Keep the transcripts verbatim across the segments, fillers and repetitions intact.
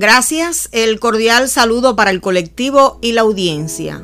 Gracias, el cordial saludo para el colectivo y la audiencia.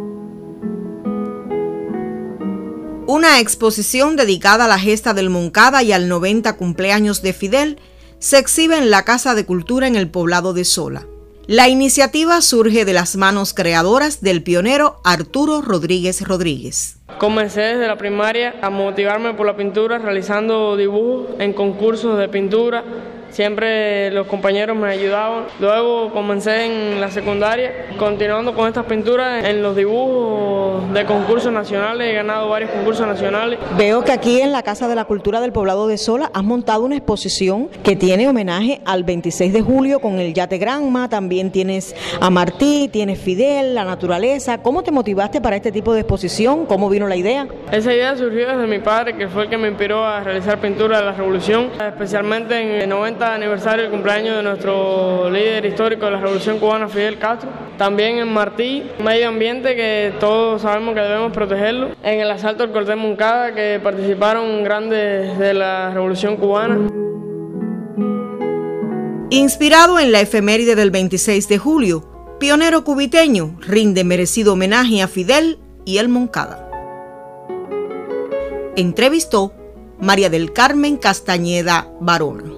Una exposición dedicada a la gesta del Moncada y al noventa cumpleaños de Fidel se exhibe en la Casa de Cultura en el poblado de Sola. La iniciativa surge de las manos creadoras del pionero Arturo Rodríguez Rodríguez. Comencé desde la primaria a motivarme por la pintura realizando dibujos en concursos de pintura. Siempre los compañeros me ayudaban. Luego comencé en la secundaria, continuando con estas pinturas en los dibujos de concursos nacionales. He ganado varios concursos nacionales. Veo que aquí en la Casa de la Cultura del poblado de Sola has montado una exposición que tiene homenaje al veintiséis de julio con el Yate Granma. También tienes a Martí, tienes Fidel, la naturaleza. ¿Cómo te motivaste para este tipo de exposición? ¿Cómo vino la idea? Esa idea surgió desde mi padre, que fue el que me inspiró a realizar pintura de la Revolución, especialmente en el noventa aniversario del cumpleaños de nuestro líder histórico de la Revolución Cubana, Fidel Castro. También en Martí, medio ambiente que todos sabemos que debemos protegerlo. En el asalto al cuartel Moncada, que participaron grandes de la Revolución Cubana. Inspirado en la efeméride del veintiséis de julio, pionero cubiteño rinde merecido homenaje a Fidel y el Moncada. Entrevistó María del Carmen Castañeda Barona.